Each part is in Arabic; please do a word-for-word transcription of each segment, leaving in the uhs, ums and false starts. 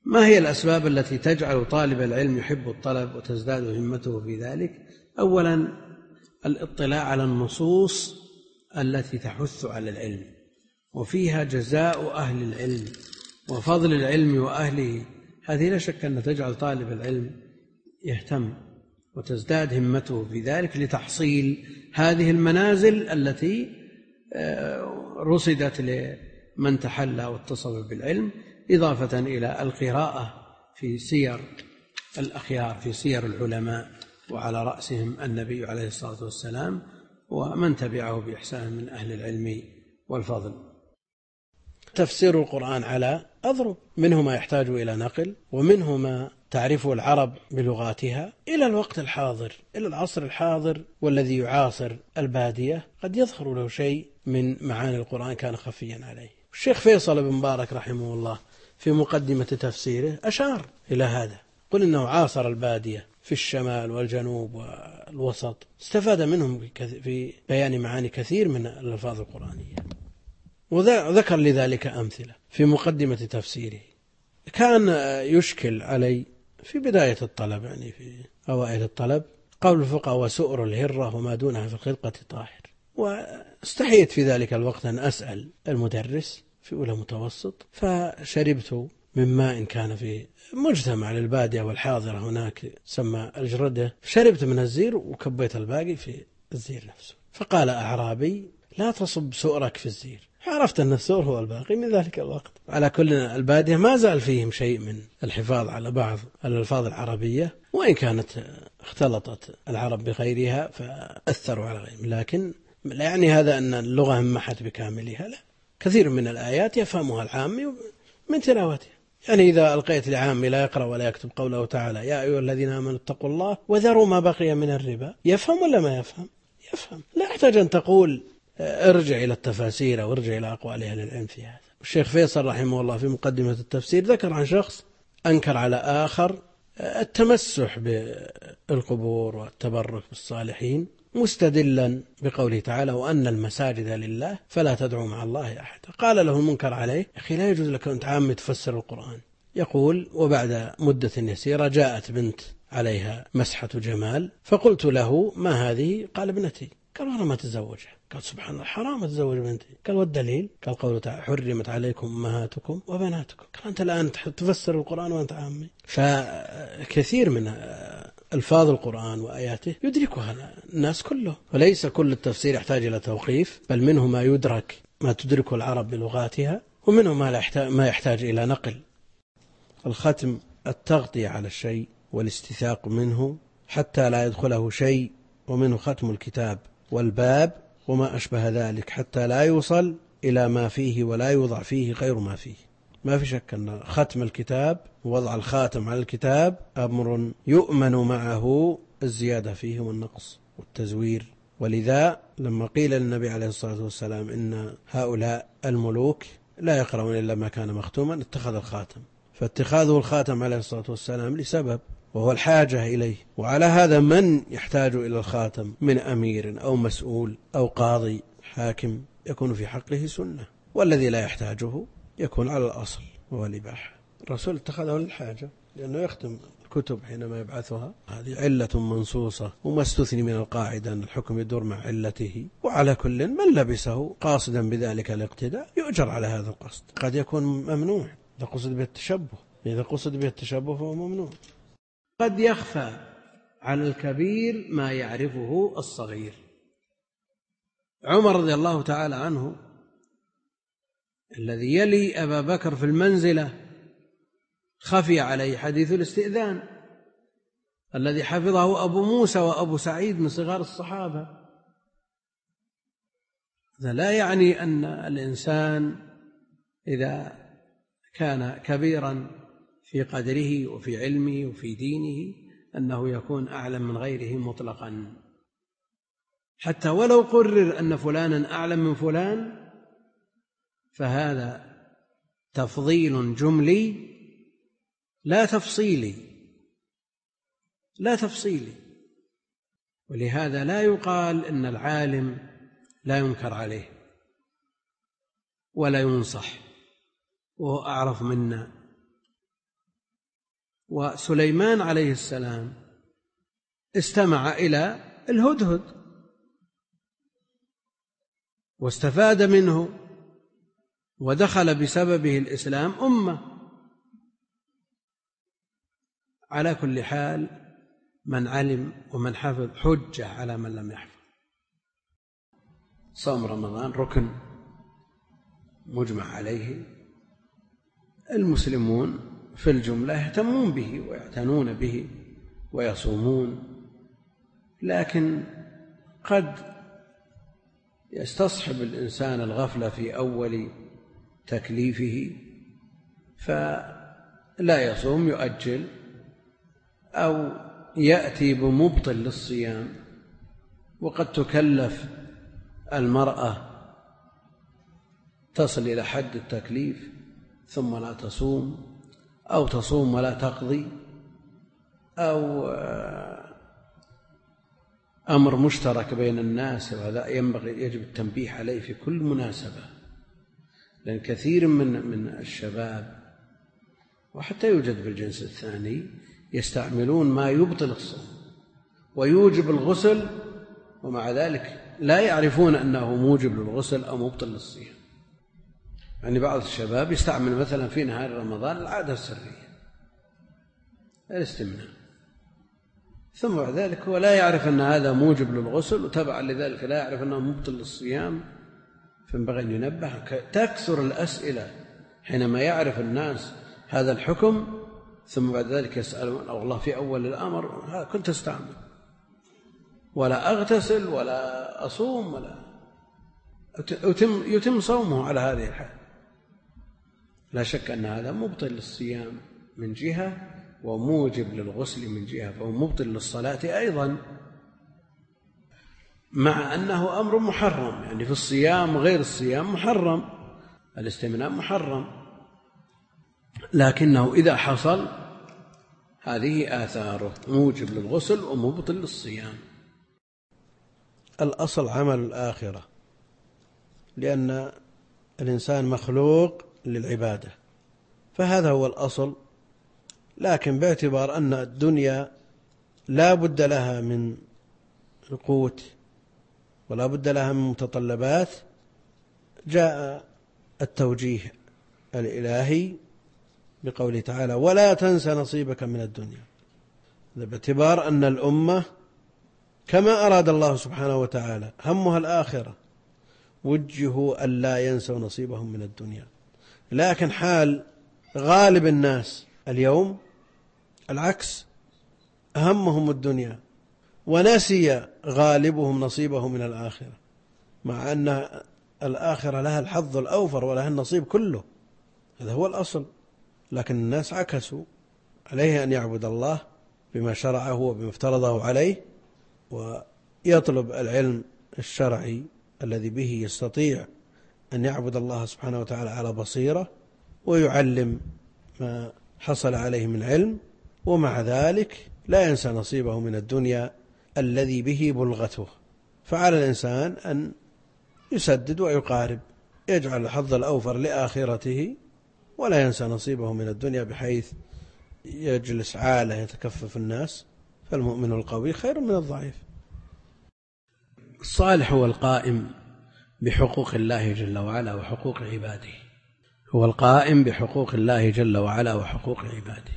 ما هي الأسباب التي تجعل طالب العلم يحب الطلب وتزداد همته في ذلك؟ أولا الاطلاع على النصوص التي تحث على العلم وفيها جزاء أهل العلم وفضل العلم وأهله، هذه لا شك أن تجعل طالب العلم يهتم وتزداد همته في ذلك لتحصيل هذه المنازل التي رصدت لمن تحلى واتصف بالعلم، إضافة إلى القراءة في سير الأخيار، في سير العلماء، وعلى رأسهم النبي عليه الصلاة والسلام ومن تبعه بإحسان من أهل العلم والفضل. تفسير القرآن على أضرب، منه ما يحتاج إلى نقل ومنه ما تعرفه العرب بلغاتها. إلى الوقت الحاضر، إلى العصر الحاضر والذي يعاصر البادية، قد يظهر له شيء من معاني القرآن كان خفيا عليه. الشيخ فيصل بن مبارك رحمه الله في مقدمة تفسيره أشار إلى هذا، قل إنه عاصر البادية في الشمال والجنوب والوسط، استفاد منهم في بيان معاني كثير من الألفاظ القرآنية، وذكر لذلك أمثلة في مقدمة تفسيره. كان يشكل علي في بداية الطلب، يعني في أوائل الطلب، قول الفقهاء وسؤر الهرة وما دونها في الخلقة طاهر، واستحيت في ذلك الوقت أن أسأل المدرس في أولى متوسط، فشربت من ماء كان في مجتمع للبادية والحاضرة هناك سمى الجردة، شربت من الزير وكبيت الباقي في الزير نفسه، فقال أعرابي لا تصب سؤرك في الزير، عرفت أن السؤر هو الباقي من ذلك الوقت. على كل البادية ما زال فيهم شيء من الحفاظ على بعض الألفاظ العربية، وإن كانت اختلطت العرب بغيرها فأثروا على غيرهم، لكن لا يعني هذا أن اللغة انمحت بكاملها، لا، كثير من الآيات يفهمها العامي من تلاوتها. يعني إذا ألقيت لعامي لا يقرأ ولا يكتب قوله تعالى يا أيها الذين آمنوا اتقوا الله وذروا ما بقي من الربا، يفهم ولا ما يفهم؟ يفهم، لا يحتاج أن تقول ارجع إلى التفاسير أو ارجع إلى أقوال أهل العلم في هذا. الشيخ فيصل رحمه الله في مقدمة التفسير ذكر عن شخص أنكر على آخر التمسح بالقبور والتبرك بالصالحين، مستدلا بقوله تعالى وأن المساجد لله فلا تدعوا مع الله أحد. قال له المنكر عليه أخي لا يجوز لك أن تعامي تفسر القرآن. يقول وبعد مدة يسيرة جاءت بنت عليها مسحة جمال، فقلت له ما هذه؟ قال ابنتي. قال أنا ما تزوجها. قال سبحان الله حرام أتزوج بنتي. قال والدليل؟ قال قوله تعالى حرمت عليكم أمهاتكم وبناتكم. قال أنت الآن تفسر القرآن وأنت عامي. فكثير من ألفاظ القرآن وآياته يدركها الناس كله، وليس كل التفسير يحتاج إلى توقيف، بل منه ما يدرك ما تدركه العرب بلغاتها، ومنه ما يحتاج إلى نقل. الختم التغطية على الشيء والاستثاق منه حتى لا يدخله شيء، ومنه ختم الكتاب والباب وما أشبه ذلك حتى لا يوصل إلى ما فيه ولا يوضع فيه غير ما فيه. ما في شك أن ختم الكتاب ووضع الخاتم على الكتاب أمر يؤمن معه الزيادة فيه والنقص والتزوير. ولذا لما قيل للنبي عليه الصلاة والسلام إن هؤلاء الملوك لا يقرؤون إلا ما كان مختوما اتخذ الخاتم، فاتخاذه الخاتم عليه الصلاة والسلام لسبب وهو الحاجة إليه. وعلى هذا من يحتاج إلى الخاتم من أمير أو مسؤول أو قاضي حاكم يكون في حقه سنة، والذي لا يحتاجه يكون على الأصل وهو الإباحة. الرسول اتخذه للحاجة لأنه يختم الكتب حينما يبعثها، هذه علة منصوصة وما استثني من القاعدة أن الحكم يدور مع علته. وعلى كل من لبسه قاصدا بذلك الاقتداء يؤجر على هذا القصد. قد يكون ممنوع إذا قصد به التشبه، إذا قصد به التشبه فهو ممنوع. قد يخفى على الكبير ما يعرفه الصغير. عمر رضي الله تعالى عنه الذي يلي أبا بكر في المنزلة خفي عليه حديث الاستئذان الذي حفظه أبو موسى وأبو سعيد من صغار الصحابة. هذا لا يعني أن الإنسان إذا كان كبيرا في قدره وفي علمه وفي دينه أنه يكون أعلم من غيره مطلقا، حتى ولو قرر أن فلانا أعلم من فلان فهذا تفضيل جملي لا تفصيلي لا تفصيلي ولهذا لا يقال إن العالم لا ينكر عليه ولا ينصح وهو أعرف منا، وسليمان عليه السلام استمع إلى الهدهد واستفاد منه ودخل بسببه الإسلام أمة. على كل حال من علم ومن حفظ حجة على من لم يحفظ. صوم رمضان ركن مجمع عليه، المسلمون في الجملة يهتمون به ويعتنون به ويصومون، لكن قد يستصحب الإنسان الغفلة في أول تكليفه فلا يصوم، يؤجل أو يأتي بمبطل للصيام. وقد تكلف المرأة تصل إلى حد التكليف ثم لا تصوم، أو تصوم ولا تقضي، أو أمر مشترك بين الناس، وهذا ينبغي يجب التنبيه عليه في كل مناسبة، لأن كثير من من الشباب وحتى يوجد في الجنس الثاني يستعملون ما يبطل الصوم ويوجب الغسل، ومع ذلك لا يعرفون أنه موجب للغسل أو مبطل للصيام. يعني بعض الشباب يستعمل مثلا في نهار رمضان العادة السرية الاستمناء، ثم بعد ذلك هو لا يعرف أن هذا موجب للغسل، وتبعا لذلك لا يعرف أنه مبطل للصيام. فينبغي أن ينبه. تكثر الأسئلة حينما يعرف الناس هذا الحكم ثم بعد ذلك يسألون الله في أول الأمر كنت أستعمل ولا أغتسل ولا أصوم ولا يتم, يتم صومه على هذه الحال. لا شك أن هذا مبطل للصيام من جهة وموجب للغسل من جهة، فهو مبطل للصلاة أيضا، مع أنه أمر محرم. يعني في الصيام غير الصيام محرم، الاستمناء محرم، لكنه إذا حصل هذه آثاره موجب للغسل ومبطل للصيام. الأصل عمل الآخرة، لأن الإنسان مخلوق للعبادة، فهذا هو الأصل. لكن باعتبار أن الدنيا لا بد لها من القوت ولا بد لها من متطلبات، جاء التوجيه الإلهي بقوله تعالى ولا تنس نصيبك من الدنيا، باعتبار أن الأمة كما أراد الله سبحانه وتعالى همها الآخرة وجهوا أن لا ينسوا نصيبهم من الدنيا. لكن حال غالب الناس اليوم العكس، همهم الدنيا ونسي غالبهم نصيبهم من الآخرة، مع أن الآخرة لها الحظ الأوفر ولها النصيب كله، هذا هو الأصل. لكن الناس عكسوا، عليه أن يعبد الله بما شرعه وبما افترضه عليه، ويطلب العلم الشرعي الذي به يستطيع أن يعبد الله سبحانه وتعالى على بصيرة، ويعلم ما حصل عليه من علم، ومع ذلك لا ينسى نصيبه من الدنيا الذي به بلغته. فعلى الإنسان أن يسدد ويقارب، يجعل الحظ الأوفر لآخرته ولا ينسى نصيبه من الدنيا، بحيث يجلس عالة يتكفف الناس. فالمؤمن القوي خير من الضعيف. الصالح هو القائم بحقوق الله جل وعلا وحقوق عباده، هو القائم بحقوق الله جل وعلا وحقوق عباده.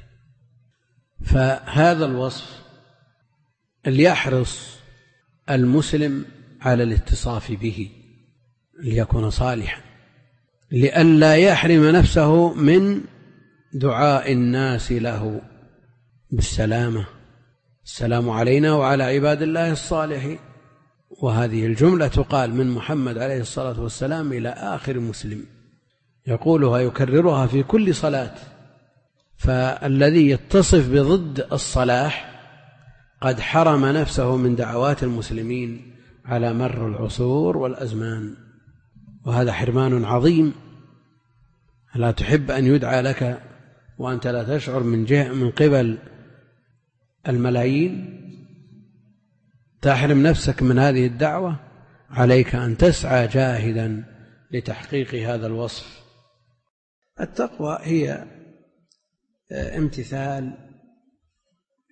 فهذا الوصف ليحرص المسلم على الاتصاف به ليكون صالحا، لئلا يحرم نفسه من دعاء الناس له بالسلامة، السلام علينا وعلى عباد الله الصالحين. وهذه الجملة تقال من محمد عليه الصلاة والسلام إلى آخر مسلم، يقولها يكررها في كل صلاة. فالذي يتصف بضد الصلاح قد حرم نفسه من دعوات المسلمين على مر العصور والأزمان، وهذا حرمان عظيم. لا تحب أن يدعى لك وأنت لا تشعر من جهة من قبل الملايين، تحرم نفسك من هذه الدعوة. عليك أن تسعى جاهدا لتحقيق هذا الوصف. التقوى هي امتثال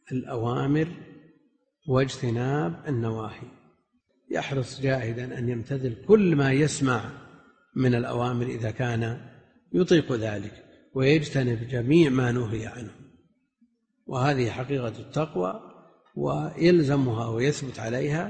الأوامر واجتناب النواهي، يحرص جاهدا أن يمتثل كل ما يسمع من الأوامر إذا كان يطيق ذلك، ويجتنب جميع ما نهي عنه. وهذه حقيقة التقوى، ويلزمها ويثبت عليها،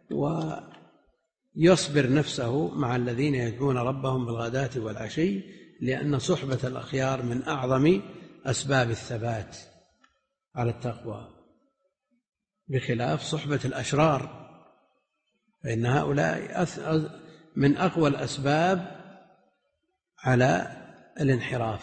ويصبر نفسه مع الذين يدعون ربهم بالغداة والعشي، لأن صحبة الأخيار من أعظم أسباب الثبات على التقوى، بخلاف صحبة الأشرار، فإن هؤلاء من أقوى الأسباب على الانحراف.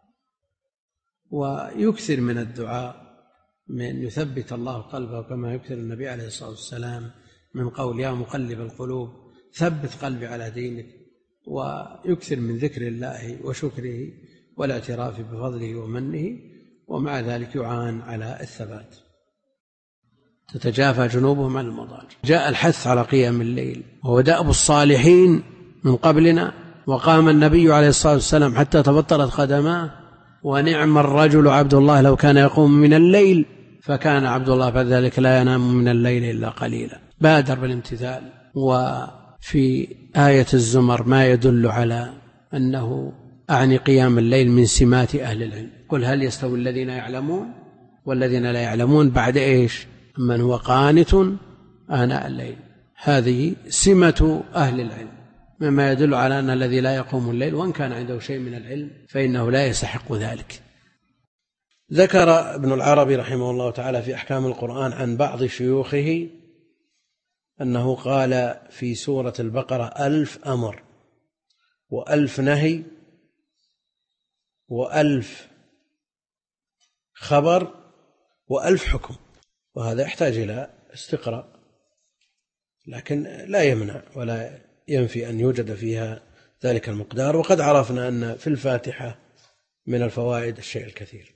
ويكثر من الدعاء من يثبت الله قلبه، كما يكثر النبي عليه الصلاة والسلام من قول يا مقلب القلوب ثبت قلبي على دينك، ويكثر من ذكر الله وشكره والاعتراف بفضله ومنه، ومع ذلك يعان على الثبات. تتجافى جنوبهم عن المضاجع. جاء الحث على قيام الليل، وهو دأب الصالحين من قبلنا، وقام النبي عليه الصلاة والسلام حتى تبطلت قدماه، ونعم الرجل عبد الله لو كان يقوم من الليل، فكان عبد الله فذلك لا ينام من الليل إلا قليلا. بادر بالامتثال. وفي آية الزمر ما يدل على أنه أعني قيام الليل من سمات أهل العلم. قل هل يستوي الذين يعلمون والذين لا يعلمون بعد إيش؟ من هو قانت آناء الليل. هذه سمة أهل العلم، مما يدل على أن الذي لا يقوم الليل وإن كان عنده شيء من العلم فإنه لا يستحق ذلك. ذكر ابن العربي رحمه الله تعالى في أحكام القرآن عن بعض شيوخه أنه قال في سورة البقرة ألف أمر وألف نهي وألف خبر وألف حكم، وهذا يحتاج إلى استقراء، لكن لا يمنع ولا ينفي أن يوجد فيها ذلك المقدار. وقد عرفنا أن في الفاتحة من الفوائد الشيء الكثير.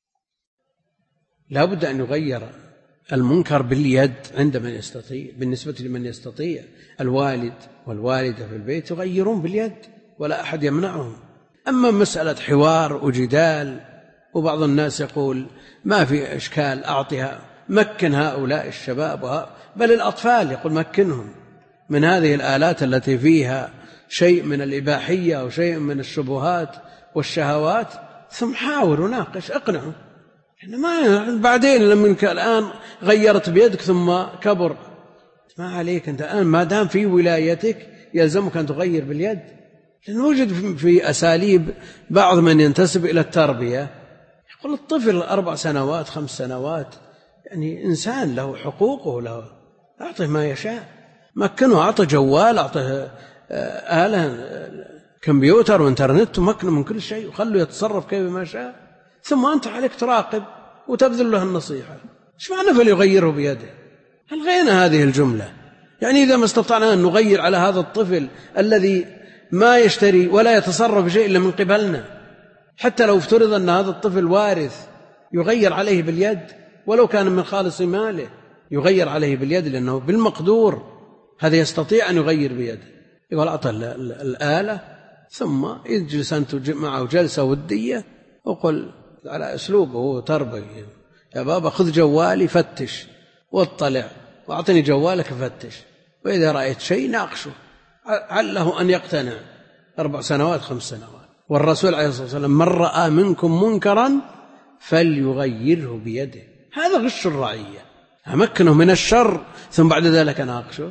لا بد أن يغير المنكر باليد عند من يستطيع. بالنسبة لمن يستطيع، الوالد والوالدة في البيت يغيرون باليد ولا أحد يمنعهم. أما مسألة حوار وجدال، وبعض الناس يقول ما في إشكال أعطها، مكن هؤلاء الشباب بل الأطفال، يقول مكنهم من هذه الآلات التي فيها شيء من الإباحية وشيء من الشبهات والشهوات، ثم حاور وناقش اقنعه. ما بعدين لما الآن غيرت بيدك ثم كبر، ما عليك أنت الآن ما دام في ولايتك يلزمك أن تغير باليد. لأن وجد في أساليب بعض من ينتسب إلى التربية يقول الطفل أربع سنوات خمس سنوات يعني إنسان له حقوقه، له أعطه ما يشاء، مكنه، أعطه جوال، أعطه آلة كمبيوتر وإنترنت، ومكنه من كل شيء وخله يتصرف كيف ما شاء، ثم أنت عليك تراقب وتبذل له النصيحة. إيش معنى فليغيره بيده؟ ألغينا هذه الجملة. يعني إذا ما استطعنا أن نغير على هذا الطفل الذي ما يشتري ولا يتصرف بشيء إلا من قبلنا، حتى لو افترض أن هذا الطفل وارث، يغير عليه باليد ولو كان من خالص ماله، يغير عليه باليد لأنه بالمقدور هذا يستطيع أن يغير بيده. يقول أعطى الآلة ثم يجلس أنت معه جلسة ودية وقل على أسلوبه تربي، يا بابا خذ جوالي فتش واطلع وأعطني جوالك فتش، وإذا رأيت شيء ناقشه عله أن يقتنع. أربع سنوات خمس سنوات. والرسول عليه الصلاة والسلام من رأى منكم منكرا فليغيره بيده. هذا غش الرعية، أمكنه من الشر ثم بعد ذلك ناقشه.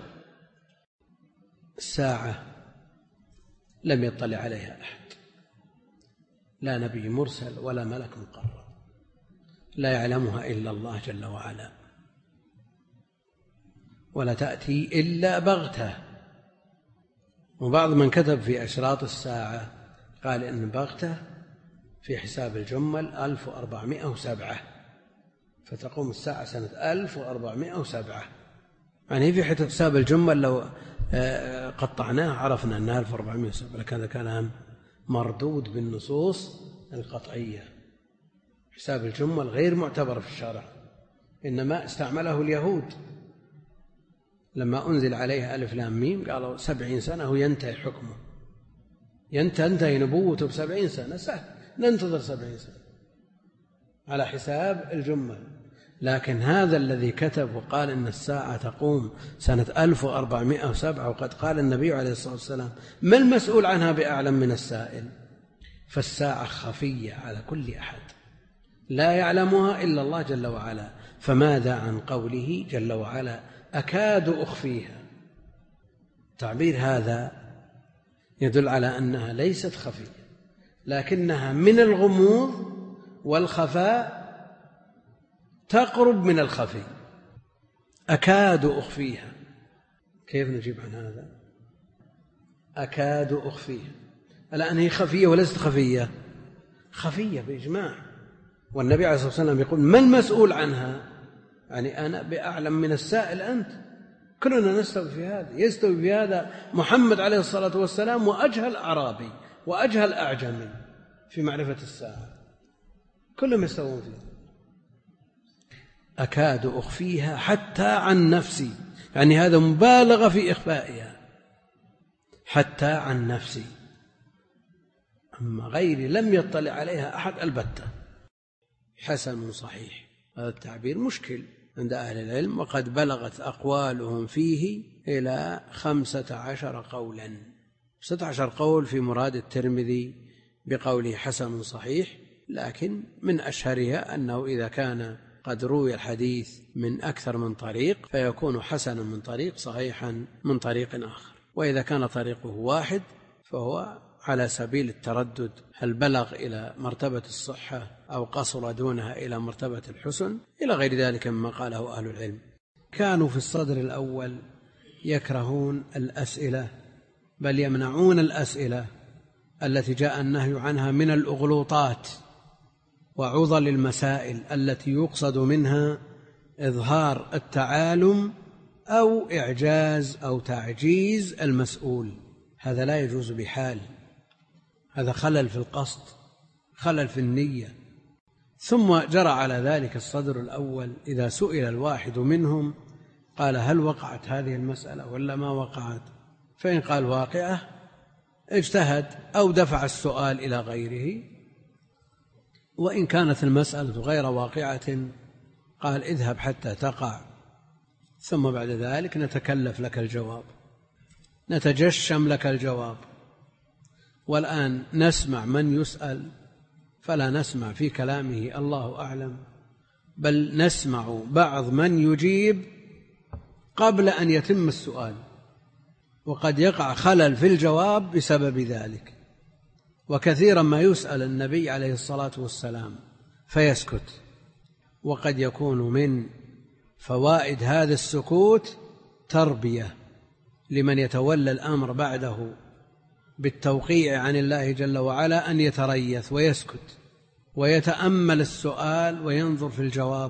الساعة لم يطلع عليها أحد، لا نبي مرسل ولا ملك مقرب، لا يعلمها إلا الله جل وعلا، ولا تأتي إلا بغتة. وبعض من كتب في أشراط الساعة قال إن بغتة في حساب الجمل ألف وأربعمائة وسبعة، فتقوم الساعة سنة ألف وأربعمائة وسبعة. يعني في حساب الجمل لو قطعناه عرفنا أنها ألف وأربعمائة وسبعة، لكن هذا كلام مردود بالنصوص القطعية. حساب الجمل غير معتبر في الشرع، إنما استعمله اليهود لما أنزل عليها ألف لام ميم، قالوا سبعين سنة هو ينتهي حكمه، ينتهي نبوته بسبعين سنة، سهل ننتظر سبعين سنة على حساب الجمل. لكن هذا الذي كتب وقال إن الساعة تقوم سنة ألف وأربعمائة وسبعة وقد قال النبي عليه الصلاة والسلام ما المسؤول عنها بأعلم من السائل، فالساعة خفية على كل أحد لا يعلمها إلا الله جل وعلا. فماذا عن قوله جل وعلا أكاد أخفيها؟ تعبير هذا يدل على أنها ليست خفية، لكنها من الغموض والخفاء تقرب من الخفي. أكاد أخفيها، كيف نجيب عن هذا؟ أكاد أخفيها، الآن هي خفية وليست خفية؟ خفية بإجماع، والنبي عليه الصلاة والسلام يقول ما المسؤول عنها؟ يعني أنا بأعلم من السائل أنت، كلنا نستوي في هذا، يستوي في هذا محمد عليه الصلاة والسلام وأجهل أعرابي وأجهل أعجمي في معرفة الساعة، كلهم يستوون فيها. أكاد أخفيها حتى عن نفسي، يعني هذا مبالغة في إخفائها، حتى عن نفسي، أما غيري لم يطلع عليها أحد البتة. حسن صحيح، هذا التعبير مشكل عند أهل العلم، وقد بلغت أقوالهم فيه إلى خمسة عشر قولا، ستة عشر قول في مراد الترمذي بقوله حسن صحيح، لكن من أشهرها أنه إذا كان قد روي الحديث من أكثر من طريق فيكون حسنا من طريق صحيحا من طريق آخر، وإذا كان طريقه واحد فهو على سبيل التردد، هل بلغ إلى مرتبة الصحة أو قصر دونها إلى مرتبة الحسن إلى غير ذلك مما قاله أهل العلم. كانوا في الصدر الأول يكرهون الأسئلة، بل يمنعون الأسئلة التي جاء النهي عنها من الأغلوطات وعضل المسائل التي يقصد منها إظهار التعالم أو إعجاز أو تعجيز المسؤول، هذا لا يجوز بحال، هذا خلل في القصد، خلل في النية. ثم جرى على ذلك الصدر الأول، إذا سئل الواحد منهم قال هل وقعت هذه المسألة ولا ما وقعت، فإن قال واقعة اجتهد أو دفع السؤال إلى غيره، وإن كانت المسألة غير واقعة قال اذهب حتى تقع، ثم بعد ذلك نتكلف لك الجواب، نتجشم لك الجواب. والآن نسمع من يسأل فلا نسمع في كلامه الله أعلم، بل نسمع بعض من يجيب قبل أن يتم السؤال، وقد يقع خلل في الجواب بسبب ذلك. وكثيرا ما يسأل النبي عليه الصلاة والسلام فيسكت، وقد يكون من فوائد هذا السكوت تربية لمن يتولى الأمر بعده بالتوقيع عن الله جل وعلا أن يتريث ويسكت ويتأمل السؤال وينظر في الجواب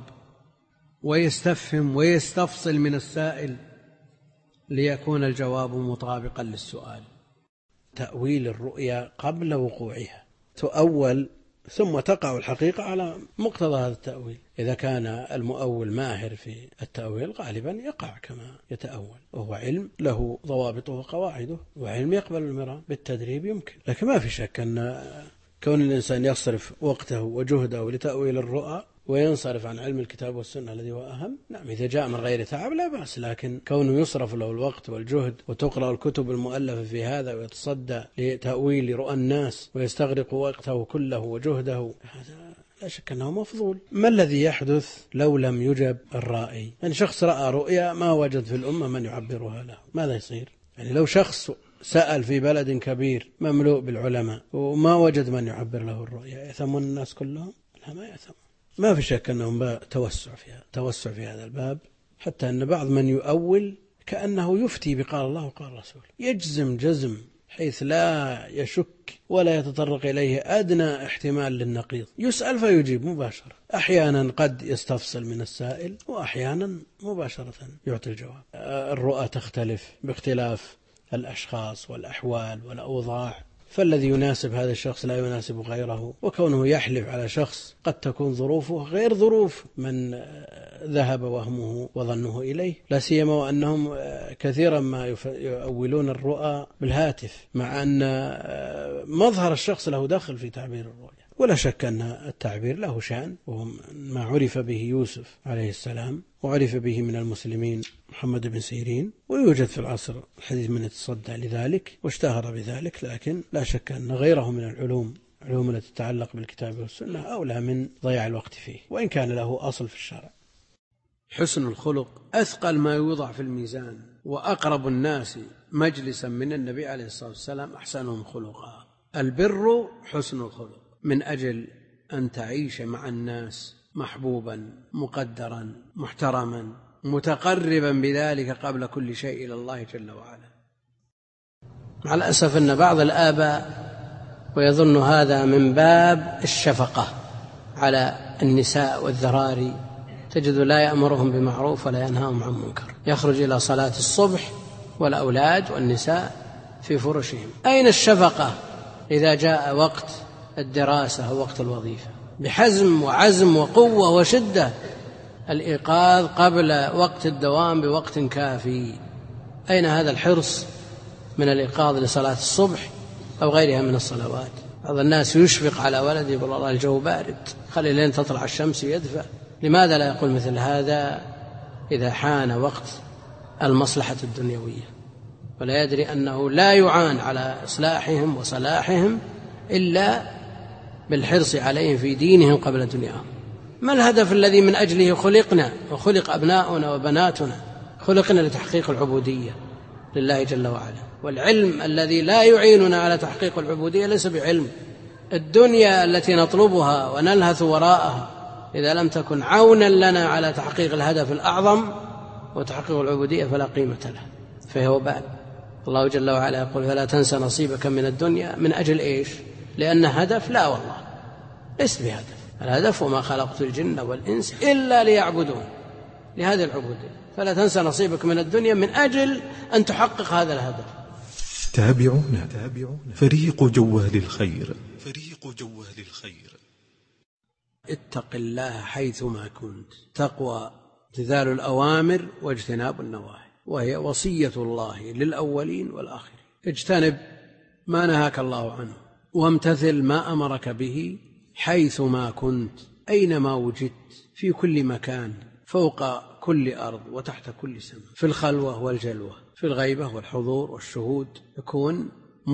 ويستفهم ويستفصل من السائل ليكون الجواب مطابقا للسؤال. تأويل الرؤيا قبل وقوعها، تؤول ثم تقع الحقيقة على مقتضى هذا التأويل. إذا كان المؤول ماهر في التأويل غالبا يقع كما يتأول، وهو علم له ضوابطه وقواعده، وعلم يقبل المرام بالتدريب يمكن. لكن ما في شك أن كون الإنسان يصرف وقته وجهده لتأويل الرؤى وينصرف عن علم الكتاب والسنة الذي هو أهم، نعم إذا جاء من غير تعب لا بأس، لكن كونه يصرف له الوقت والجهد وتقرأ الكتب المؤلفة في هذا ويتصدى لتأويل رؤى الناس ويستغرق وقته كله وجهده، هذا لا شك أنه مفضول. ما الذي يحدث لو لم يجب الرائي؟ يعني شخص رأى رؤيا ما وجد في الأمة من يعبرها له، ماذا يصير؟ يعني لو شخص سأل في بلد كبير مملوء بالعلماء وما وجد من يعبر له الرؤيا، يأثمون الناس كلهم؟ لا، ما يأثمون. ما في شك أنهم توسع فيها توسع في هذا الباب، حتى أن بعض من يؤول كأنه يفتي بقال الله وقال الرسول، يجزم جزم حيث لا يشك ولا يتطرق إليه أدنى احتمال للنقيض، يسأل فيجيب مباشرة، أحيانا قد يستفصل من السائل وأحيانا مباشرة يعطي الجواب. الرؤى تختلف باختلاف الأشخاص والأحوال والأوضاع، فالذي يناسب هذا الشخص لا يناسب غيره، وكونه يحلف على شخص قد تكون ظروفه غير ظروف من ذهب وهمه وظنه إليه، لا سيما وأنهم كثيرا ما يؤولون الرؤى بالهاتف، مع أن مظهر الشخص له دخل في تعبير الرؤيا. ولا شك أن التعبير له شأن، وهو ما عرف به يوسف عليه السلام وعرف به من المسلمين محمد بن سيرين، ويوجد في العصر الحديث من يتصدى لذلك واشتهر بذلك، لكن لا شك أن غيره من العلوم العلوم التي تتعلق بالكتاب والسنة أولى من ضياع الوقت فيه، وإن كان له أصل في الشرع. حسن الخلق أثقل ما يوضع في الميزان، وأقرب الناس مجلسا من النبي عليه الصلاة والسلام أحسنهم خلقا. البر حسن الخلق، من أجل أن تعيش مع الناس محبوبا مقدرا محترما متقربا بذلك قبل كل شيء إلى الله جل وعلا. مع الأسف أن بعض الآباء ويظن هذا من باب الشفقة على النساء والذراري، تجد لا يأمرهم بمعروف ولا ينهاهم عن منكر، يخرج إلى صلاة الصبح والأولاد والنساء في فرشهم. أين الشفقة إذا جاء وقت الدراسة أو وقت الوظيفة؟ بحزم وعزم وقوة وشدة الإيقاظ قبل وقت الدوام بوقت كافي. أين هذا الحرص من الإيقاظ لصلاة الصبح أو غيرها من الصلوات؟ بعض الناس يشفق على ولده يقول الله الجو بارد، خلي لين تطلع الشمس يدفع. لماذا لا يقول مثل هذا إذا حان وقت المصلحة الدنيوية، ولا يدري أنه لا يعان على إصلاحهم وصلاحهم إلا بالحرص عليهم في دينهم قبل دنياهم؟ ما الهدف الذي من أجله خلقنا وخلق أبناؤنا وبناتنا؟ خلقنا لتحقيق العبودية لله جل وعلا، والعلم الذي لا يعيننا على تحقيق العبودية ليس بعلم. الدنيا التي نطلبها ونلهث وراءها إذا لم تكن عونا لنا على تحقيق الهدف الأعظم وتحقيق العبودية فلا قيمة لها، فهي وبال. الله جل وعلا يقول فلا تنسى نصيبك من الدنيا. من أجل إيش؟ لأن هدف؟ لا والله، ليس بهدف. الهدف وما خلقت الجن والإنس إلا ليعبدون، لهذه العبودية. فلا تنسى نصيبك من الدنيا من أجل أن تحقق هذا الهدف. تابعونا فريق جوال الخير، فريق جوال الخير. اتق الله حيثما كنت. تقوى امتثال الأوامر واجتناب النواهي، وهي وصية الله للأولين والآخرين. اجتنب ما نهاك الله عنه وامتثل ما أمرك به حيثما كنت، أينما وجدت، في كل مكان، فوق كل أرض وتحت كل سماء، في الخلوة والجلوة، في الغيبة والحضور والشهود. يكون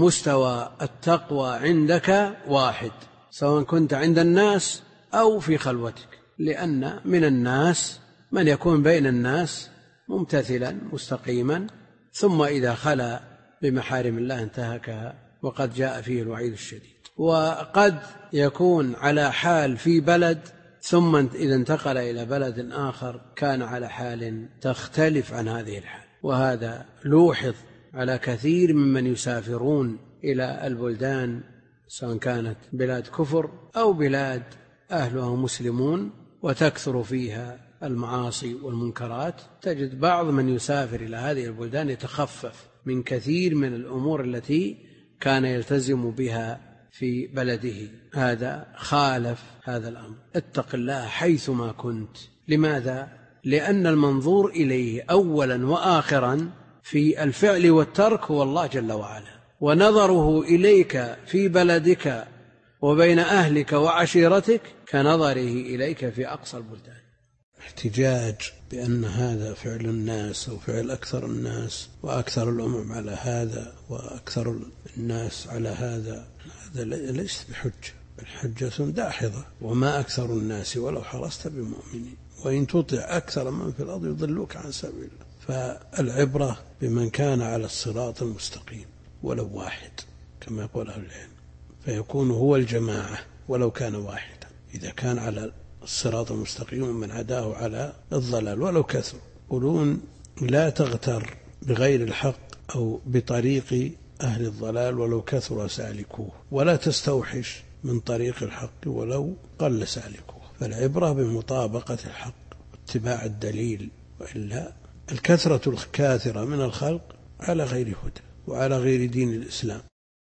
مستوى التقوى عندك واحد، سواء كنت عند الناس أو في خلوتك، لأن من الناس من يكون بين الناس ممتثلا مستقيما، ثم إذا خلا بمحارم الله انتهكها، وقد جاء فيه الوعيد الشديد. وقد يكون على حال في بلد، ثم إذا انتقل إلى بلد آخر كان على حال تختلف عن هذه الحال. وهذا لوحظ على كثير ممن يسافرون إلى البلدان، سواء كانت بلاد كفر أو بلاد أهلها مسلمون وتكثر فيها المعاصي والمنكرات. تجد بعض من يسافر إلى هذه البلدان يتخفف من كثير من الأمور التي كان يلتزم بها في بلده. هذا خالف هذا الأمر. اتق الله حيثما كنت. لماذا؟ لأن المنظور إليه أولا وآخرا في الفعل والترك هو الله جل وعلا، ونظره إليك في بلدك وبين أهلك وعشيرتك كنظره إليك في أقصى البلدان. احتجاج بأن هذا فعل الناس أو فعل أكثر الناس وأكثر الأمم على هذا وأكثر الناس على هذا، هذا ليس بحجة، الحجة داحضة. وما أكثر الناس ولو حرصت بمؤمنين وإن تطع أكثر من في الأرض يضلوك عن سبيل الله. فالعبرة بمن كان على الصراط المستقيم ولو واحد كما يقول أهل العلم، فيكون هو الجماعة ولو كان واحدا. إذا كان على الصراط المستقيم من عداه على الضلال ولو كثر. يقولون لا تغتر بغير الحق أو بطريق أهل الضلال ولو كثر سالكوه، ولا تستوحش من طريق الحق ولو قل سالكوه. فالعبرة بمطابقة الحق واتباع الدليل، وإلا الكثرة الكاثرة من الخلق على غير هدى وعلى غير دين الإسلام.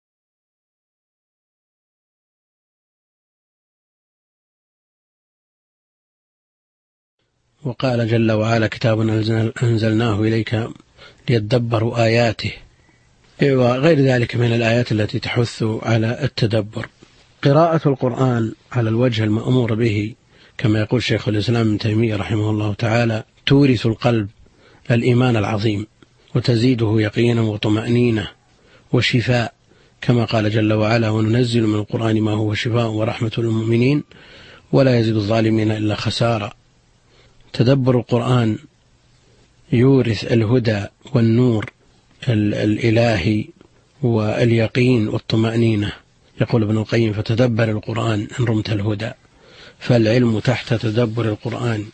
وقال جل وعلا كتاب أنزلناه إليك ليدبروا آياته، وغير ذلك من الآيات التي تحث على التدبر. قراءة القرآن على الوجه المأمور به كما يقول شيخ الإسلام ابن تيمية رحمه الله تعالى تورث القلب الإيمان العظيم وتزيده يقينا وطمأنينة وشفاء، كما قال جل وعلا: وننزل من القرآن ما هو شفاء ورحمة للمؤمنين ولا يزيد الظالمين إلا خسارا. تدبر القرآن يورث الهدى والنور الإلهي واليقين والطمأنينة. يقول ابن القيم: فتدبر القرآن إن رمت الهدى، فالعلم تحت تدبر القرآن.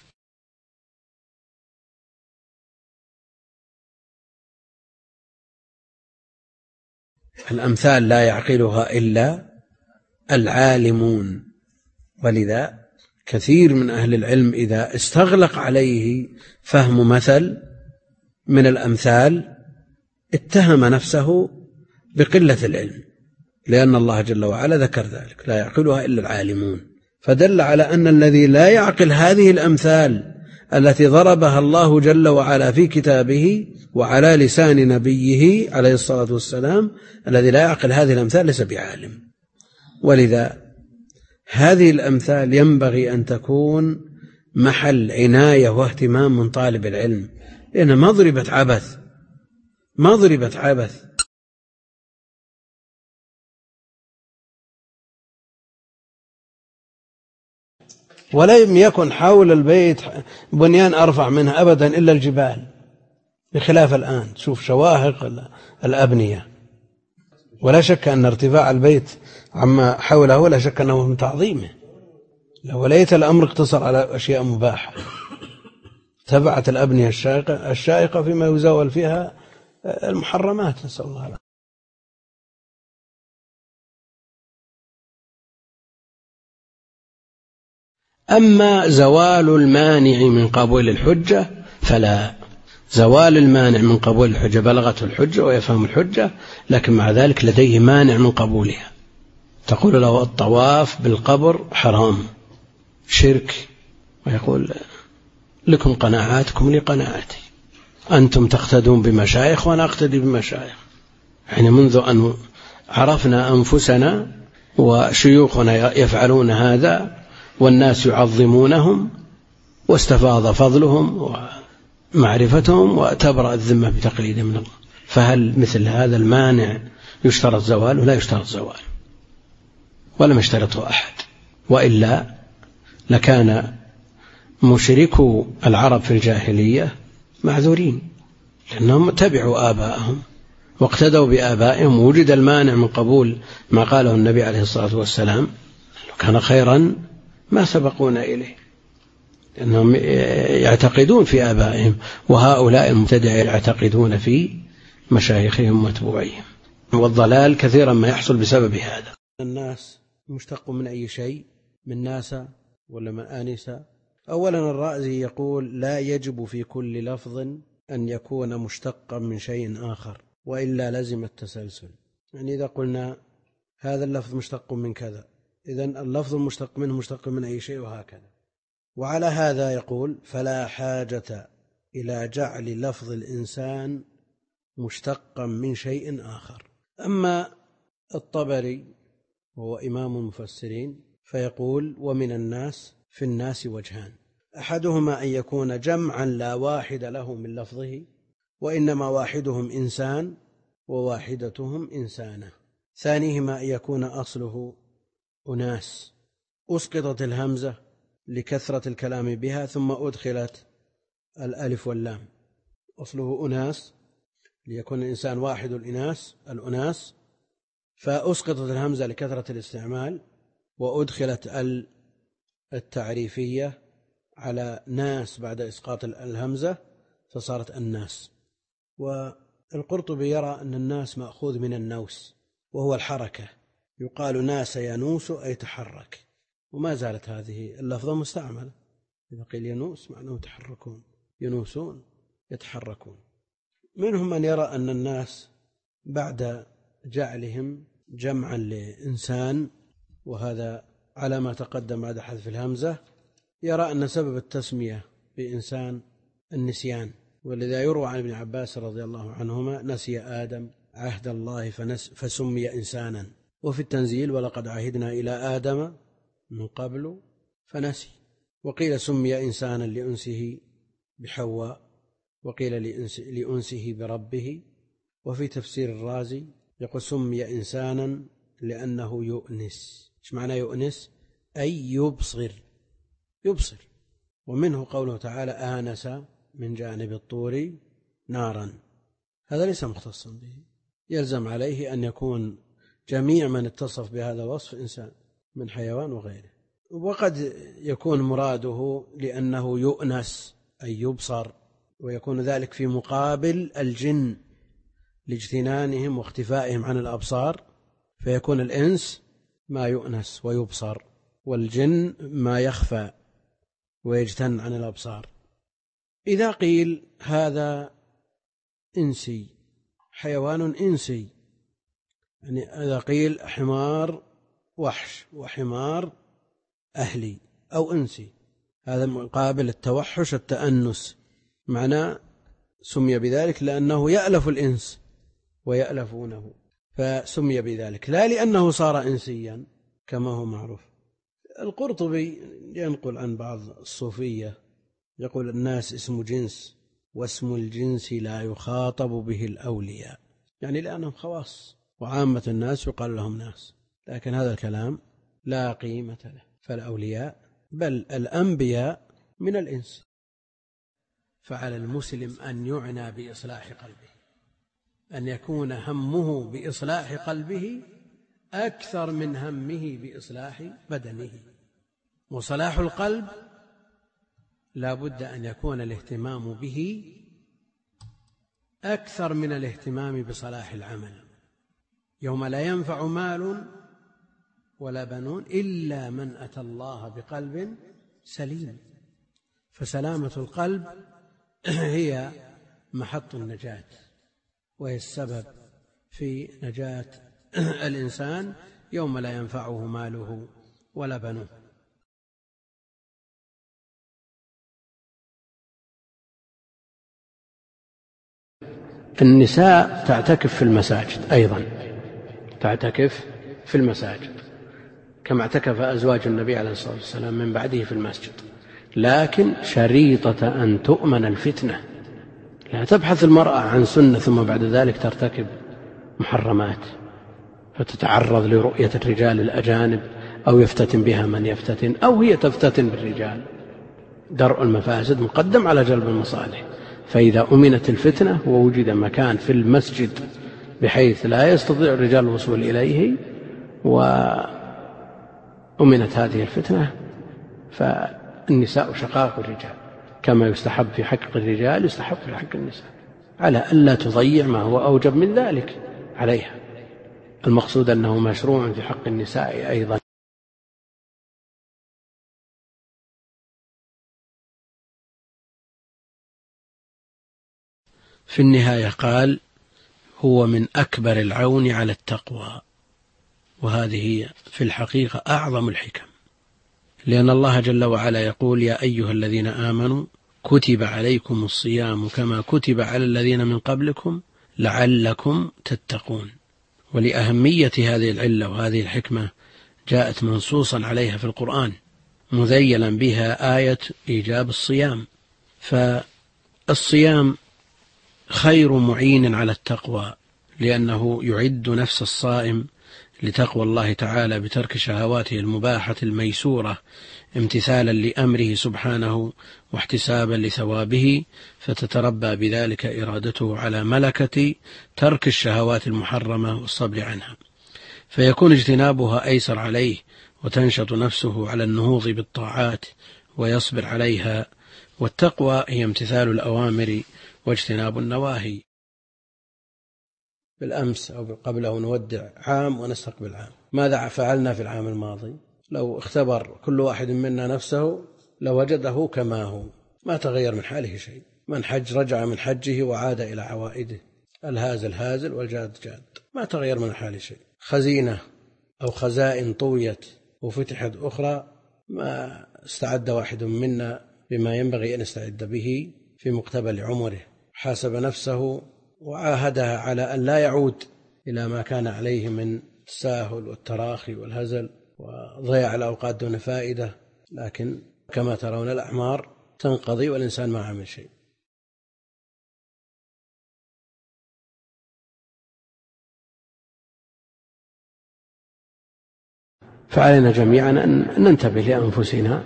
الأمثال لا يعقلها إلا العالمون، ولذا كثير من أهل العلم إذا استغلق عليه فهم مثل من الأمثال اتهم نفسه بقلة العلم، لأن الله جل وعلا ذكر ذلك: لا يعقلها إلا العالمون. فدل على أن الذي لا يعقل هذه الأمثال التي ضربها الله جل وعلا في كتابه وعلى لسان نبيه عليه الصلاة والسلام، الذي لا يعقل هذه الأمثال ليس بعالم. ولذا هذه الأمثال ينبغي أن تكون محل عناية واهتمام من طالب العلم، لأنها ما ضربت عبث، ما ضربت عبث. ولم يكن حول البيت بنيان أرفع منها أبدا إلا الجبال، بخلاف الآن شوف شواهق الأبنية. ولا شك أن ارتفاع البيت عما حوله ولا شك أنه من تعظيمه، وليت الأمر اقتصر على أشياء مباحة. تبعت الأبنية الشائقة, الشائقة فيما يزاول فيها المحرمات، نسأل الله العافية. أما زوال المانع من قبول الحجة فلا. زوال المانع من قبول الحجة بلغته الحجة ويفهم الحجة، لكن مع ذلك لديه مانع من قبولها. تقول له الطواف بالقبر حرام شرك، ويقول: لكم قناعاتكم لي قناعاتي، أنتم تقتدون بمشايخ وأنا أقتدي بمشايخ. يعني منذ أن عرفنا أنفسنا وشيوخنا يفعلون هذا والناس يعظمونهم واستفاض فضلهم ومعرفتهم وتبرأ الذمة بتقليد من الله، فهل مثل هذا المانع يشترط زواله؟ لا يشترط زواله، ولم يشترطه أحد، وإلا لكان مشركو العرب في الجاهلية معذورين، لأنهم تبعوا آباءهم واقتدوا بآبائهم، ووجد المانع من قبول ما قاله النبي عليه الصلاة والسلام. لو كان خيرا ما سبقونا إليه، لأنهم يعتقدون في آبائهم، وهؤلاء المبتدع يعتقدون في مشايخهم ومتبوعيهم. والضلال كثيرا ما يحصل بسبب هذا. الناس مشتق من أي شيء؟ من ناسا ولا من آنسا؟ أولا الرازي يقول: لا يجب في كل لفظ أن يكون مشتقا من شيء آخر، وإلا لزم التسلسل. يعني إذا قلنا هذا اللفظ مشتق من كذا، إذن اللفظ المشتق منه مشتق من أي شيء، وهكذا. وعلى هذا يقول: فلا حاجة إلى جعل لفظ الإنسان مشتقا من شيء آخر. أما الطبري وهو إمام المفسرين فيقول: ومن الناس في الناس وجهان، أحدهما أن يكون جمعا لا واحد له من لفظه، وإنما واحدهم إنسان وواحدتهم إنسانة. ثانيهما أن يكون أصله أناس، أسقطت الهمزة لكثرة الكلام بها ثم أدخلت الألف واللام. أصله أناس ليكون الإنسان واحد الإناس الأناس، فأسقطت الهمزة لكثرة الاستعمال وأدخلت التعريفية على ناس بعد إسقاط الهمزة فصارت الناس. والقرطبي يرى أن الناس مأخوذ من النوس وهو الحركة، يقال ناس ينوس أي تحرك، وما زالت هذه اللفظة مستعملة. إذا قيل ينوس معناه يتحركون، ينوسون يتحركون. منهم من يرى أن الناس بعد جعلهم جمعا لإنسان، وهذا على ما تقدم بعد حذف الهمزة، يرى أن سبب التسمية بإنسان النسيان، ولذا يروى عن ابن عباس رضي الله عنهما: نسي آدم عهد الله فسمي إنسانا. وفي التنزيل ولقد عهدنا إلى آدم من قبل فنسي. وقيل سمي إنسانا لأنسه بحواء، وقيل لأنسه بربه. وفي تفسير الرازي يقول سمي إنسانا لأنه يؤنس. إيش معنى يؤنس؟ أي يبصر، يبصر. ومنه قوله تعالى آنس من جانب الطور نارا، هذا ليس مختصا به، يلزم عليه أن يكون جميع من اتصف بهذا الوصف إنسان من حيوان وغيره. وقد يكون مراده لأنه يؤنس أي يبصر، ويكون ذلك في مقابل الجن لاجتنانهم واختفائهم عن الأبصار، فيكون الإنس ما يؤنس ويبصر، والجن ما يخفى ويجتن عن الأبصار. إذا قيل هذا إنسي، حيوان إنسي، يعني إذا قيل حمار وحش وحمار أهلي أو إنسي، هذا مقابل التوحش التأنس، معناه سمي بذلك لأنه يألف الإنس ويألفونه فسمي بذلك، لا لأنه صار إنسيا كما هو معروف. القرطبي ينقل عن بعض الصوفية يقول الناس اسم جنس، واسم الجنس لا يخاطب به الأولياء، يعني لأنهم خواص، وعامة الناس يقال لهم ناس، لكن هذا الكلام لا قيمة له، فالأولياء بل الأنبياء من الإنس. فعلى المسلم أن يعنى بإصلاح قلبه، أن يكون همه بإصلاح قلبه أكثر من همه بإصلاح بدنه. وصلاح القلب لا بد أن يكون الاهتمام به أكثر من الاهتمام بصلاح العمل. يوم لا ينفع مال ولا بنون إلا من أتى الله بقلب سليم. فسلامة القلب هي محط النجاة، وهي السبب في نجاة الإنسان يوم لا ينفعه ماله ولا بنوه. النساء تعتكف في المساجد أيضا، تعتكف في المساجد كما اعتكف أزواج النبي عليه الصلاة والسلام من بعده في المسجد، لكن شريطة أن تؤمن الفتنة. لا تبحث المرأة عن سنة ثم بعد ذلك ترتكب محرمات فتتعرض لرؤية الرجال الأجانب أو يفتتن بها من يفتتن أو هي تفتتن بالرجال. درء المفاسد مقدم على جلب المصالح. فإذا أمنت الفتنة ووجد مكان في المسجد بحيث لا يستطيع الرجال الوصول إليه وأمنت هذه الفتنة، فالنساء شقائق الرجال، كما يستحب في حق الرجال يستحب في حق النساء، على ألا تضيع ما هو أوجب من ذلك عليها. المقصود أنه مشروع في حق النساء أيضا. في النهاية قال هو من أكبر العون على التقوى، وهذه في الحقيقة أعظم الحكم، لأن الله جل وعلا يقول يا أيها الذين آمنوا كتب عليكم الصيام كما كتب على الذين من قبلكم لعلكم تتقون. ولأهمية هذه العلة وهذه الحكمة جاءت منصوصا عليها في القرآن مذيلا بها آية إيجاب الصيام. فالصيام خير معين على التقوى، لأنه يعد نفس الصائم لتقوى الله تعالى بترك شهواته المباحة الميسورة امتثالا لأمره سبحانه واحتسابا لثوابه، فتتربى بذلك إرادته على ملكة ترك الشهوات المحرمة والصبر عنها، فيكون اجتنابها أيسر عليه، وتنشط نفسه على النهوض بالطاعات ويصبر عليها. والتقوى هي امتثال الأوامر واجتناب النواهي. بالأمس أو قبله نودع عام ونستقبل عام. ماذا فعلنا في العام الماضي؟ لو اختبر كل واحد منا نفسه لوجده كما هو، ما تغير من حاله شيء. من حج رجع من حجه وعاد إلى عوائده، الهازل هازل والجاد جاد، ما تغير من حاله شيء. خزينة أو خزائن طويت وفتحت أخرى، ما استعد واحد منا بما ينبغي أن يستعد به في مقتبل عمره، حاسب نفسه وعاهدها على أن لا يعود إلى ما كان عليه من والتساهل والتراخي والهزل وضياع الأوقات دون فائدة، لكن كما ترون الأعمار تنقضي والإنسان ما عمل شيء. فعلينا جميعا أن ننتبه لأنفسنا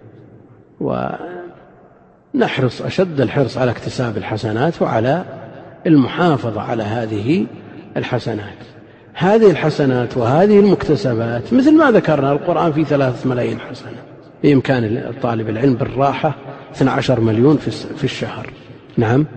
ونحرص أشد الحرص على اكتساب الحسنات وعلى المحافظة على هذه الحسنات. هذه الحسنات وهذه المكتسبات مثل ما ذكرنا القرآن في ثلاثة ملايين حسنة، بإمكان طالب العلم بالراحة اثني عشر مليون في الشهر. نعم،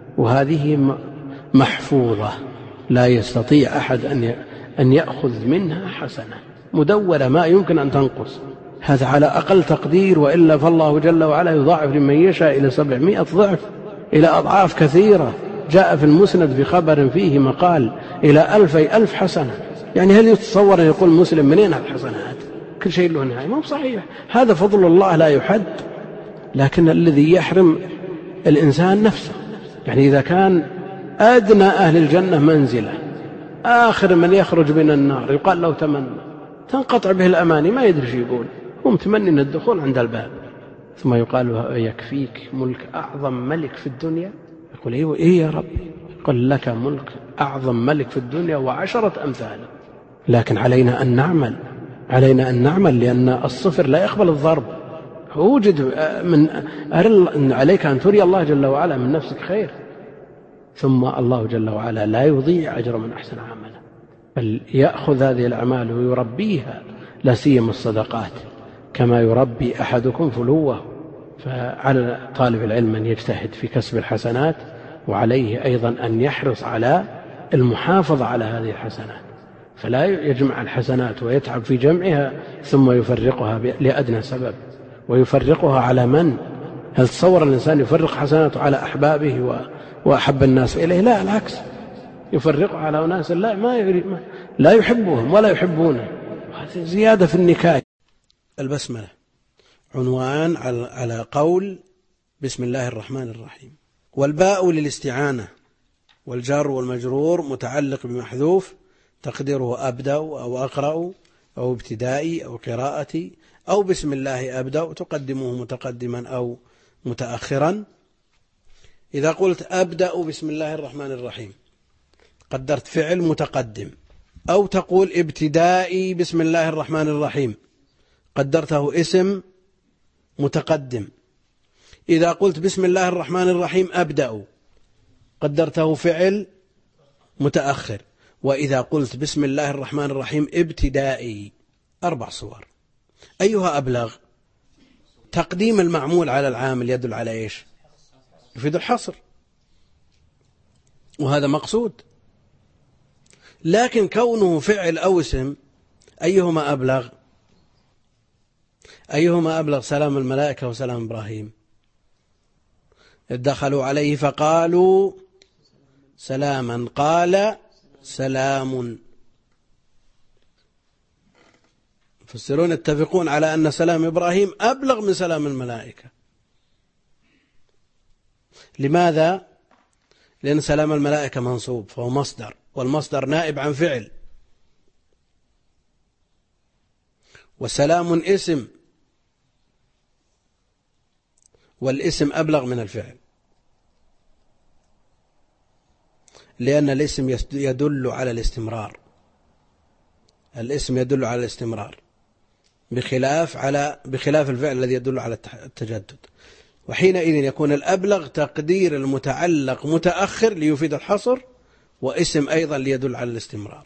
وهذه محفوظة لا يستطيع أحد أن يأخذ منها حسنة، مدونة ما يمكن أن تنقص. هذا على أقل تقدير، وإلا فالله جل وعلا يضاعف لمن يشاء إلى سبعمائة ضعف، إلى أضعاف كثيرة. جاء في المسند بخبر فيه مقال إلى ألفي ألف حسنة. يعني هل يتصور أن يقول مسلم منين الحسنات؟ كل شيء له نهاية؟ ما هو صحيح. هذا فضل الله لا يحد، لكن الذي يحرم الإنسان نفسه. يعني إذا كان أدنى أهل الجنة منزلة، آخر من يخرج من النار يقال له تمنى، تنقطع به الأماني، ما يدري شو يقول، هو متمني أن الدخول عند الباب، ثم يقال له يكفيك ملك أعظم ملك في الدنيا؟ يقول إيه, إيه يا رب؟ قل لك ملك أعظم ملك في الدنيا وعشرة أمثاله. لكن علينا أن نعمل، علينا أن نعمل، لأن الصفر لا يقبل الضرب. وجد من أن عليك أن تري الله جل وعلا من نفسك خير، ثم الله جل وعلا لا يضيع أجر من أحسن عملا، بل يأخذ هذه الأعمال ويربيها، لا سيما الصدقات، كما يربي أحدكم فلوه. فعلى طالب العلم أن يجتهد في كسب الحسنات، وعليه أيضا أن يحرص على المحافظة على هذه الحسنات، فلا يجمع الحسنات ويتعب في جمعها ثم يفرقها لأدنى سبب. ويفرقها على من؟ هل تصور الإنسان يفرق حسناته على أحبابه وأحب الناس إليه؟ لا، العكس، يفرقها على أناس لا ما يريد ما لا يحبهم ولا يحبونه. هذه زيادة في النكاية. البسملة عنوان على قول بسم الله الرحمن الرحيم. والباء للاستعانة، والجار والمجرور متعلق بمحذوف تقديره أبدأ أو أقرأ أو ابتدائي أو قراءتي أو بسم الله أبدأ، تقدمه متقدما أو متأخرا. إذا قلت أبدأ بسم الله الرحمن الرحيم قدرت فعل متقدم، أو تقول ابتدائي بسم الله الرحمن الرحيم قدرته اسم متقدم. إذا قلت بسم الله الرحمن الرحيم أبدأ قدرته فعل متأخر. وإذا قلت بسم الله الرحمن الرحيم ابتدائي. أربع صور، أيها أبلغ؟ تقديم المعمول على العامل يدل على إيش؟ يفيد الحصر، وهذا مقصود. لكن كونه فعل أو اسم أيهما أبلغ؟ أيهما أبلغ؟ سلام الملائكة وسلام إبراهيم. دخلوا عليه فقالوا سلاما قال سلام. المفسرون يتفقون على أن سلام إبراهيم أبلغ من سلام الملائكة. لماذا؟ لأن سلام الملائكة منصوب فهو مصدر، والمصدر نائب عن فعل، وسلام اسم، والاسم أبلغ من الفعل، لأن الاسم يدل على الاستمرار. الاسم يدل على الاستمرار بخلاف على بخلاف الفعل الذي يدل على التجدد. وحينئذ يكون الأبلغ تقدير المتعلق متأخر ليفيد الحصر، واسم أيضا ليدل على الاستمرار.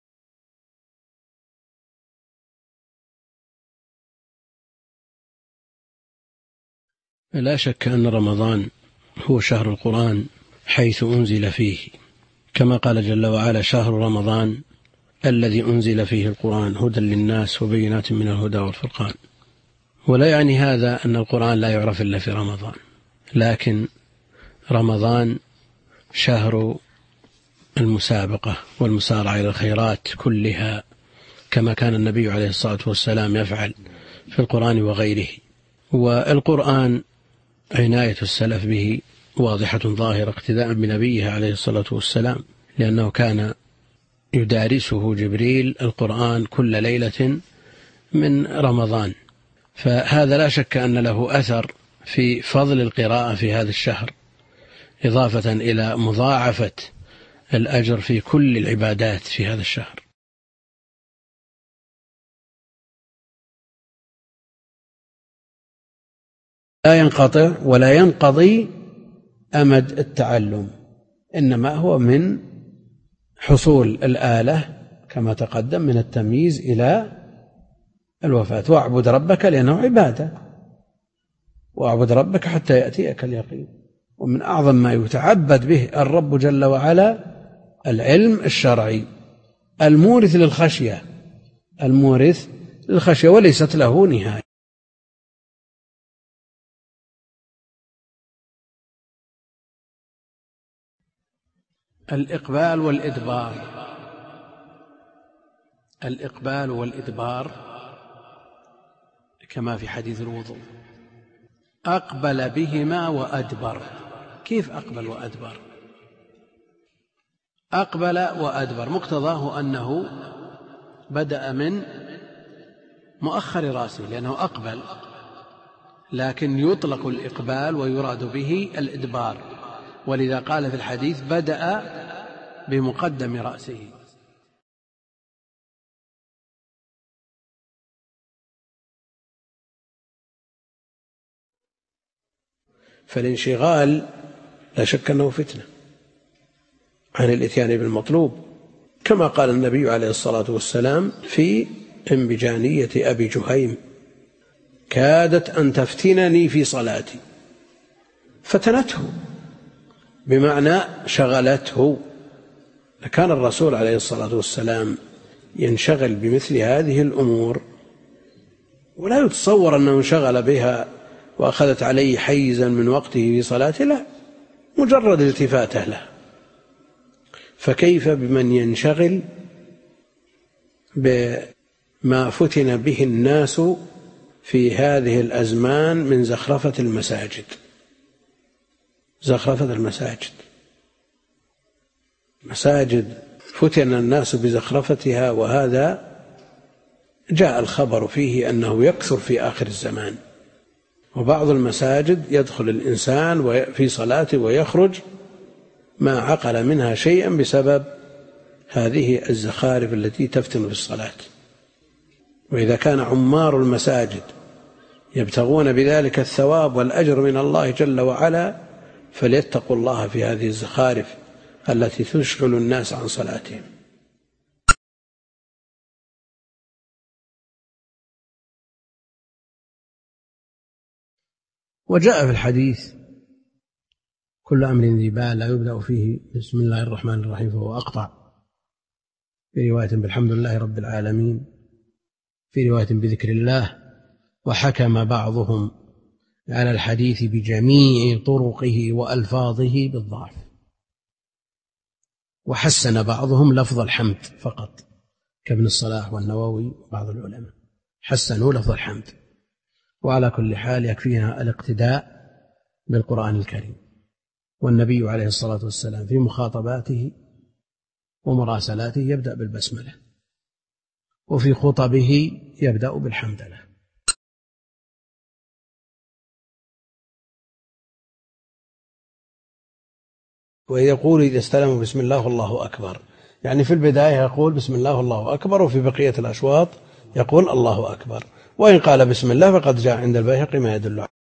لا شك أن رمضان هو شهر القرآن حيث أنزل فيه، كما قال جل وعلا شهر رمضان الذي أنزل فيه القرآن هدى للناس وبينات من الهدى والفرقان. ولا يعني هذا أن القرآن لا يعرف إلا في رمضان، لكن رمضان شهر المسابقة والمسارعة إلى الخيرات كلها، كما كان النبي عليه الصلاة والسلام يفعل في القرآن وغيره. والقرآن عناية السلف به واضحة ظاهرة اقتداء بنبيه عليه الصلاة والسلام، لأنه كان يدارسه جبريل القرآن كل ليلة من رمضان، فهذا لا شك أن له أثر في فضل القراءة في هذا الشهر، إضافة إلى مضاعفة الأجر في كل العبادات في هذا الشهر. لا ينقطع ولا ينقضي أمد التعلم، إنما هو من حصول الآلة كما تقدم من التمييز إلى الوفاة. واعبد ربك لأنه عبادة، واعبد ربك حتى يأتيك اليقين. ومن أعظم ما يتعبد به الرب جل وعلا العلم الشرعي المورث للخشية، المورث للخشية وليست له نهاية. الإقبال والإدبار، الإقبال والإدبار كما في حديث الوضوء، أقبل بهما وأدبر. كيف أقبل وأدبر؟ أقبل وأدبر مقتضاه أنه بدأ من مؤخر رأسه لأنه أقبل، لكن يطلق الإقبال ويراد به الإدبار، ولذا قال في الحديث بدأ بمقدم رأسه. فالانشغال لا شك أنه فتنة عن الإتيان بالمطلوب، كما قال النبي عليه الصلاة والسلام في انبجانية أبي جهيم: كادت أن تفتنني في صلاتي. فتنته بمعنى شغلته. كان الرسول عليه الصلاة والسلام ينشغل بمثل هذه الأمور ولا يتصور أنه انشغل بها وأخذت عليه حيزا من وقته في صلاته، لا، مجرد التفاته له. فكيف بمن ينشغل بما فتن به الناس في هذه الأزمان من زخرفة المساجد، زخرفة المساجد، مساجد فتن الناس بزخرفتها، وهذا جاء الخبر فيه أنه يكثر في آخر الزمان. وبعض المساجد يدخل الإنسان في صلاته ويخرج ما عقل منها شيئا بسبب هذه الزخارف التي تفتن في الصلاة. وإذا كان عمار المساجد يبتغون بذلك الثواب والأجر من الله جل وعلا فليتقوا الله في هذه الزخارف التي تشغل الناس عن صلاتهم. وجاء في الحديث: كل أمر ذي بال لا يبدأ فيه بسم الله الرحمن الرحيم فهو أقطع. في رواية بالحمد لله رب العالمين، في رواية بذكر الله. وحكم بعضهم على الحديث بجميع طرقه وألفاظه بالضعف، وحسن بعضهم لفظ الحمد فقط كابن الصلاح والنووي وبعض العلماء حسنوا لفظ الحمد. وعلى كل حال يكفينا الاقتداء بالقرآن الكريم. والنبي عليه الصلاة والسلام في مخاطباته ومراسلاته يبدأ بالبسملة، وفي خطبه يبدأ بالحمدلله. ويقول إذا استلموا بسم الله والله أكبر، يعني في البداية يقول بسم الله والله أكبر، وفي بقية الأشواط يقول الله أكبر. وإن قال بسم الله فقد جاء عند البيهقي ما يدل عليه.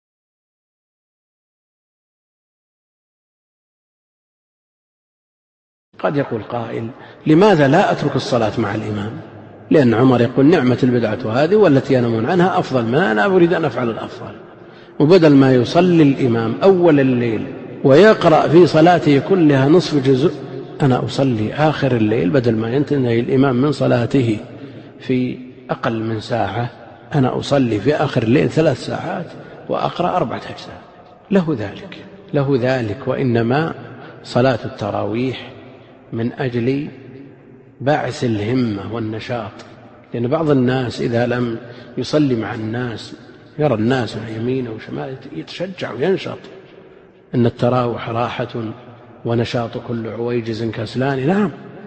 قد يقول قائل: لماذا لا أترك الصلاة مع الإمام؟ لأن عمر يقول: نعمة البدعة هذه والتي ينمون عنها أفضل، ما أنا أريد أن أفعل الأفضل. وبدل ما يصلي الإمام أول الليل ويقرأ في صلاته كلها نصف جزء، أنا أصلي آخر الليل بدل ما ينتهي الإمام من صلاته في أقل من ساعة، أنا أصلي في آخر الليل ثلاث ساعات وأقرأ أربعة أجزاء. له ذلك له ذلك وإنما صلاة التراويح من أجل بعث الهمة والنشاط، لأن بعض الناس إذا لم يصلي مع الناس يرى الناس عن يمينه وشماله يتشجع وينشط. إن التراوح راحة ونشاط كل عويجز كسلان. نعم،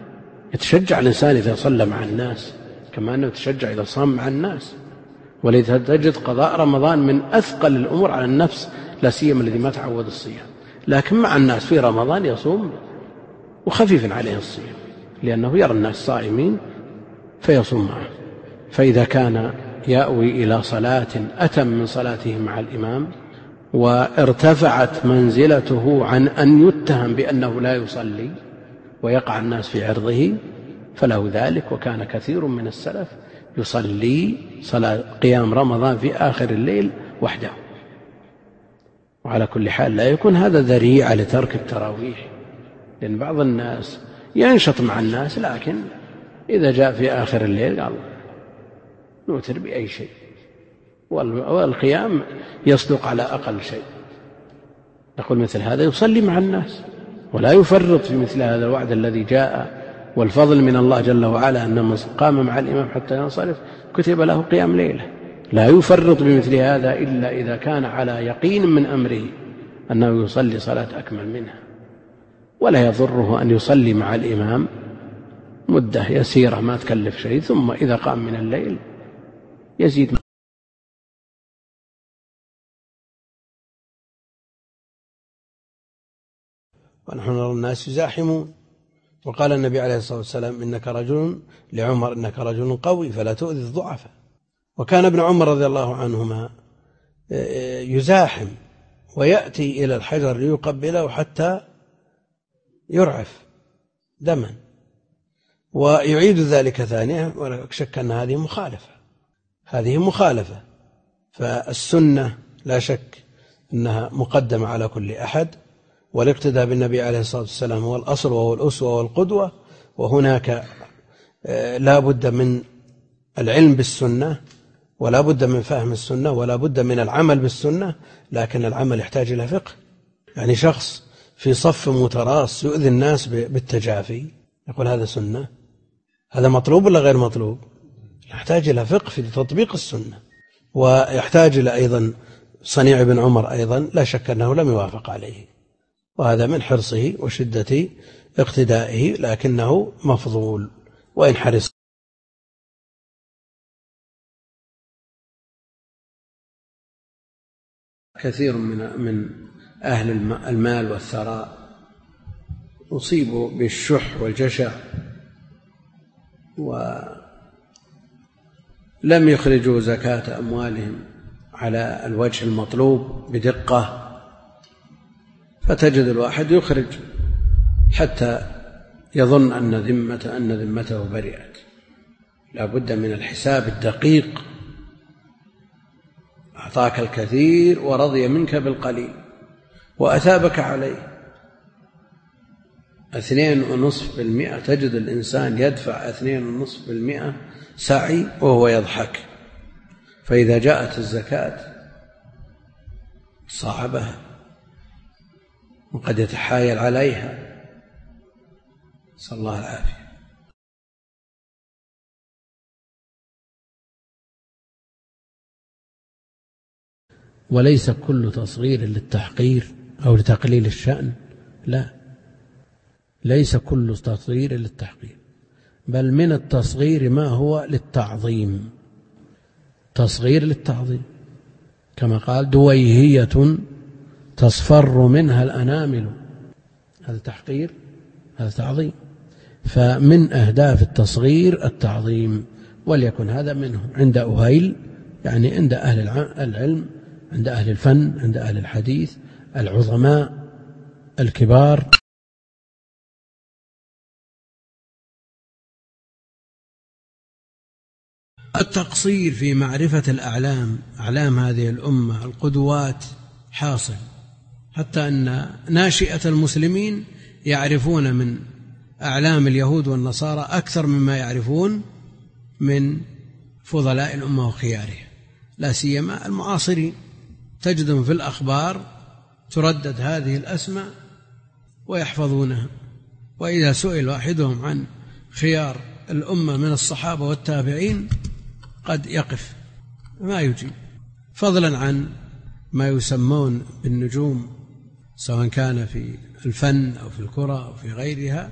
يتشجع الإنسان إذا صلى مع الناس كما أنه يتشجع إذا صام مع الناس. ولذا تجد قضاء رمضان من أثقل الأمور على النفس، لا سيما الذي ما تعود الصيام، لكن مع الناس في رمضان يصوم وخفيف عليه الصيام لأنه يرى الناس صائمين فيصوم معه. فإذا كان يأوي إلى صلاة أتم من صلاته مع الإمام وارتفعت منزلته عن أن يتهم بأنه لا يصلي ويقع الناس في عرضه فله ذلك. وكان كثير من السلف يصلي صلاة قيام رمضان في آخر الليل وحده. وعلى كل حال لا يكون هذا ذريعة لترك التراويح، لأن بعض الناس ينشط مع الناس لكن إذا جاء في آخر الليل قال نوتر بأي شيء، والقيام يصدق على أقل شيء. نقول مثل هذا يصلي مع الناس ولا يفرط في مثل هذا الوعد الذي جاء والفضل من الله جل وعلا أن من قام مع الإمام حتى ينصرف كتب له قيام ليلة. لا يفرط بمثل هذا إلا إذا كان على يقين من أمره أنه يصلي صلاة أكمل منها، ولا يضره أن يصلي مع الإمام مدة يسيرة ما تكلف شيء، ثم إذا قام من الليل يزيد. ونحن نرى الناس يزاحمون، وقال النبي عليه الصلاة والسلام إنك رجل لعمر إنك رجل قوي فلا تؤذي الضعفاء. وكان ابن عمر رضي الله عنهما يزاحم ويأتي إلى الحجر ليقبله حتى يرعف دما، ويعيد ذلك ثانية، ولا شك أن هذه مخالفة هذه مخالفة فالسنة لا شك أنها مقدمة على كل أحد، والاقتداء بالنبي عليه الصلاة والسلام هو الأصل وهو الأسوة والقدوة. وهناك لا بد من العلم بالسنة ولا بد من فهم السنة ولا بد من العمل بالسنة، لكن العمل يحتاج إلى فقه. يعني شخص في صف متراص يؤذي الناس بالتجافي يقول هذا سنة؟ هذا مطلوب ولا غير مطلوب؟ يحتاج إلى فقه في تطبيق السنة، ويحتاج إلى أيضا صنيع ابن عمر أيضا لا شك أنه لم يوافق عليه، وهذا من حرصه وشدة اقتدائه، لكنه مفضول وإن حرص. كثير من من أهل المال والثراء أصيبوا بالشح والجشع ولم يخرجوا زكاة أموالهم على الوجه المطلوب بدقة، فتجد الواحد يخرج حتى يظن أن ذمة أن ذمته برئت. لا بد من الحساب الدقيق. أعطاك الكثير ورضي منك بالقليل وأثابك عليه اثنين ونصف بالمئة، تجد الإنسان يدفع اثنين ونصف بالمئة سعي وهو يضحك، فإذا جاءت الزكاة صعبها وقد يتحايل عليها، نسأل الله العافية. وليس كل تصغير للتحقير أو لتقليل الشأن، لا، ليس كل تصغير للتحقير، بل من التصغير ما هو للتعظيم، تصغير للتعظيم، كما قال دويهية تصفر منها الأنامل، هذا تحقير هذا تعظيم. فمن أهداف التصغير التعظيم، وليكن هذا منه عند أهيل، يعني عند أهل العلم، عند أهل الفن، عند أهل الحديث العظماء الكبار. التقصير في معرفة الأعلام، أعلام هذه الأمة، القدوات، حاصل، حتى أن ناشئة المسلمين يعرفون من أعلام اليهود والنصارى أكثر مما يعرفون من فضلاء الأمة وخيارها، لا سيما المعاصرين، تجدهم في الأخبار تردد هذه الأسماء ويحفظونها، وإذا سئل واحدهم عن خيار الأمة من الصحابة والتابعين قد يقف ما يجيب، فضلا عن ما يسمون بالنجوم، سواء كان في الفن أو في الكرة أو في غيرها،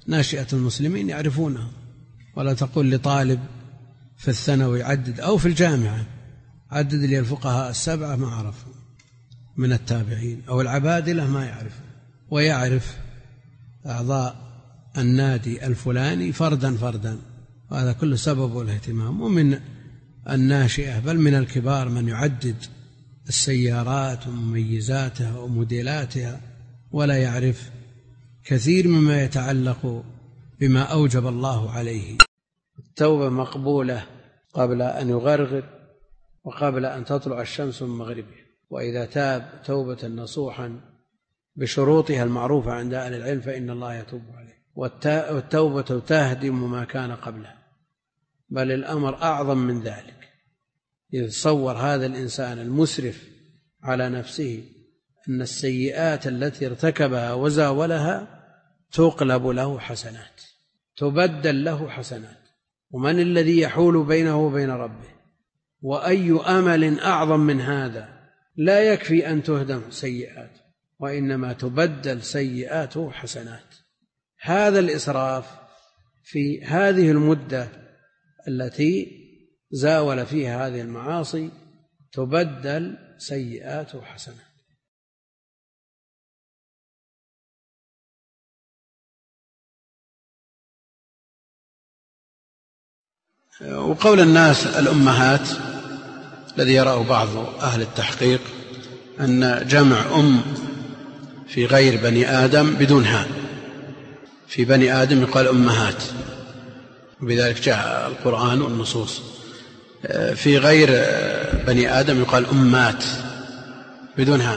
ناشئة المسلمين يعرفونه. ولا تقول لطالب في الثانوي عدد أو في الجامعة عدد لي الفقهاء السبعة ما عرفوا من التابعين، أو العبادلة ما يعرف، ويعرف أعضاء النادي الفلاني فردا فردا. وهذا كله سببه الاهتمام. ومن الناشئة بل من الكبار من يعدد السيارات ومميزاتها وموديلاتها ولا يعرف كثير مما يتعلق بما أوجب الله عليه. التوبة مقبولة قبل أن يغرغر وقبل أن تطلع الشمس من مغربها، وإذا تاب توبة نصوحا بشروطها المعروفة عند أهل العلم فإن الله يتوب عليه. والتوبة تهدم ما كان قبلها، بل الأمر أعظم من ذلك. يتصور هذا الإنسان المسرف على نفسه أن السيئات التي ارتكبها وزاولها تقلب له حسنات، تبدل له حسنات. ومن الذي يحول بينه وبين ربه؟ وأي أمل أعظم من هذا؟ لا يكفي أن تهدم سيئات، وإنما تبدل سيئاته حسنات. هذا الإسراف في هذه المدة التي زاول فيها هذه المعاصي تبدل سيئاته حسنات. وقول الناس الأمهات الذي يراه بعض أهل التحقيق أن جمع أم في غير بني آدم بدون هاء، في بني آدم يقال أمهات، وبذلك جاء القرآن والنصوص. في غير بني آدم يقال أمات بدون هاء.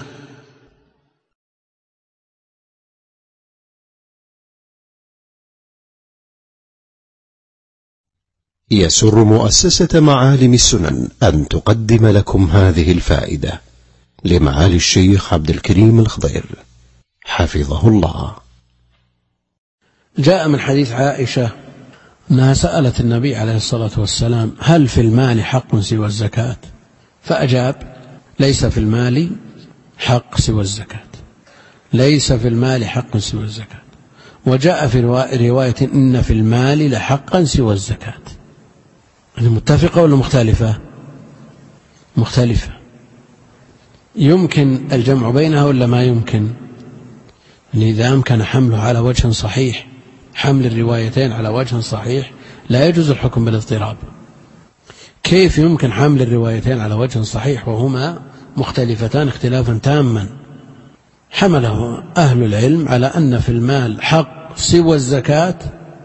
يسر مؤسسة معالم السنن أن تقدم لكم هذه الفائدة لمعالي الشيخ عبد الكريم الخضير حفظه الله. جاء من حديث عائشة أنها سألت النبي عليه الصلاة والسلام هل في المال حق سوى الزكاة؟ فأجاب ليس في المال حق سوى الزكاة، ليس في المال حق سوى الزكاة. وجاء في رواية إن في المال لحقا سوى الزكاة. متفقة ولا مختلفة؟ مختلفة. يمكن الجمع بينها ولا ما يمكن؟ إذا أمكن حمله على وجه صحيح، حمل الروايتين على وجه صحيح، لا يجوز الحكم بالاضطراب. كيف يمكن حمل الروايتين على وجه صحيح وهما مختلفتان اختلافا تاما؟ حمله أهل العلم على أن في المال حق سوى الزكاة،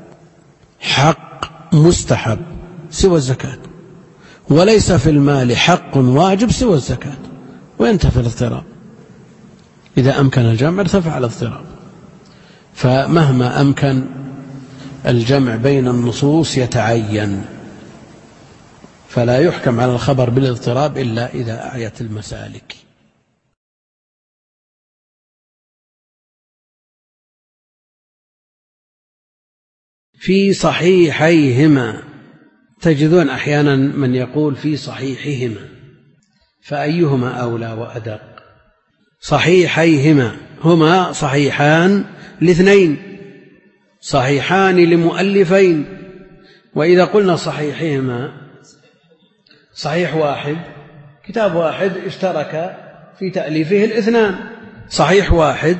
حق مستحب سوى الزكاة، وليس في المال حق واجب سوى الزكاة، وينتفي الاضطراب. إذا أمكن الجمع ارتفع الاضطراب. فمهما أمكن الجمع بين النصوص يتعين، فلا يحكم على الخبر بالاضطراب إلا إذا أعيت المسالك. في صحيحيهما، تجدون أحيانا من يقول في صحيحهما، فأيهما أولى وأدق؟ صحيحيهما هما صحيحان لاثنين، صحيحان لمؤلفين. وإذا قلنا صحيحهما صحيح واحد، كتاب واحد اشترك في تأليفه الاثنان، صحيح واحد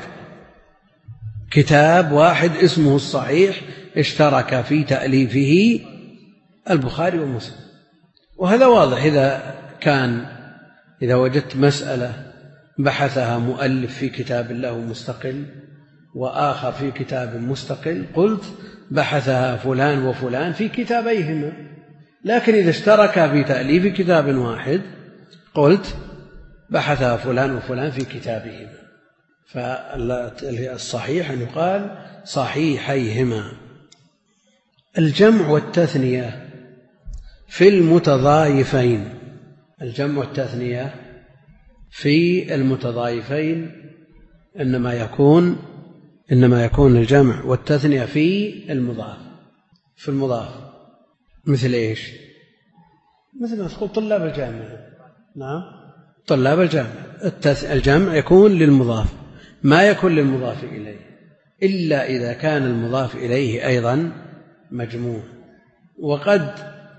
كتاب واحد اسمه الصحيح اشترك في تأليفه البخاري ومسلم. وهذا واضح. إذا كان إذا وجدت مسألة بحثها مؤلف في كتاب له مستقل وآخر في كتاب مستقل، قلت بحثها فلان وفلان في كتابيهما. لكن إذا اشتركا في تأليف كتاب واحد قلت بحثها فلان وفلان في كتابهما. فالصحيح أن يقال صحيحيهما. الجمع والتثنية في المتضايفين، الجمع والتثنية في المتضايفين إنما يكون إنما يكون الجمع والتثنية في المضاف، في المضاف. مثل إيش؟ مثل ما تقول طلاب الجامعة. نعم، طلاب الجامعة. الجمع يكون للمضاف، ما يكون للمضاف إليه. إلا إذا كان المضاف إليه أيضا مجموع. وقد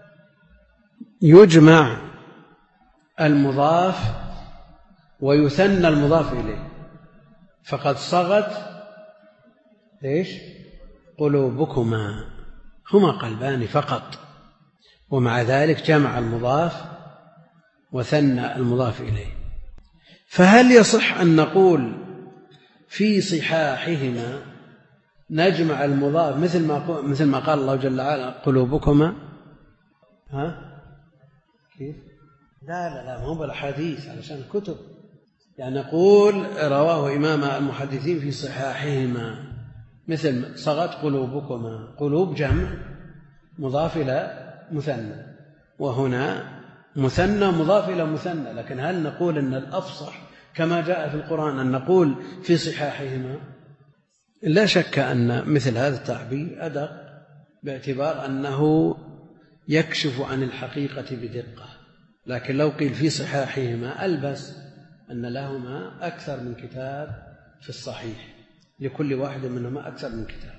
يجمع المضاف ويثنى المضاف إليه، فقد صغت ليش قلوبكما، هما قلبان فقط، ومع ذلك جمع المضاف وثنى المضاف إليه. فهل يصح أن نقول في صحاحهما نجمع المضاف مثل ما مثل ما قال الله جل وعلا قلوبكما؟ ها كيف؟ لا لا لا، مو بالحديث علشان الكتب، يعني نقول رواه إمام المحدثين في صحاحهما مثل صغت قلوبكما، قلوب جمع مضاف إلى مثنى، وهنا مثنى مضاف إلى مثنى. لكن هل نقول أن الأفصح كما جاء في القرآن أن نقول في صحاحهما؟ لا شك أن مثل هذا التعبير أدق، باعتبار أنه يكشف عن الحقيقة بدقة. لكن لو قيل في صحاحهما ألبس أن لهما أكثر من كتاب في الصحيح، لكل واحد منهما أكثر من كتاب.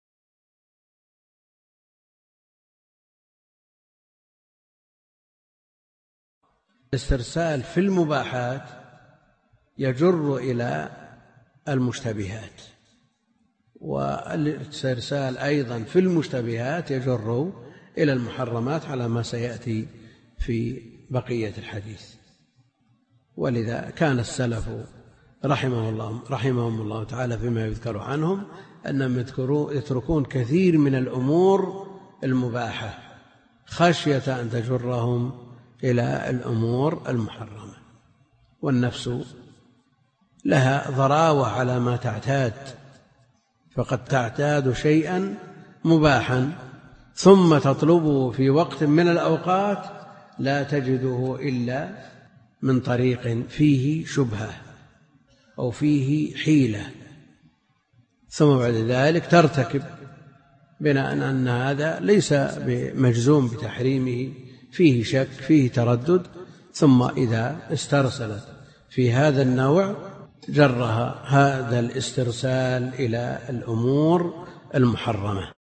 الاسترسال في المباحات يجر إلى المشتبهات، والاسترسال أيضا في المشتبهات يجر إلى المحرمات على ما سيأتي في بقية الحديث. ولذا كان السلف رحمه الله رحمهم الله تعالى فيما يذكر عنهم أنهم يتركون كثير من الأمور المباحة خشية أن تجرهم إلى الأمور المحرمة. والنفس لها ضراوة على ما تعتاد، فقد تعتاد شيئا مباحا ثم تطلبه في وقت من الأوقات لا تجده إلا من طريق فيه شبهة أو فيه حيلة، ثم بعد ذلك ترتكب بناء أن هذا ليس بمجزوم بتحريمه، فيه شك فيه تردد، ثم إذا استرسلت في هذا النوع جرها هذا الاسترسال إلى الأمور المحرمة.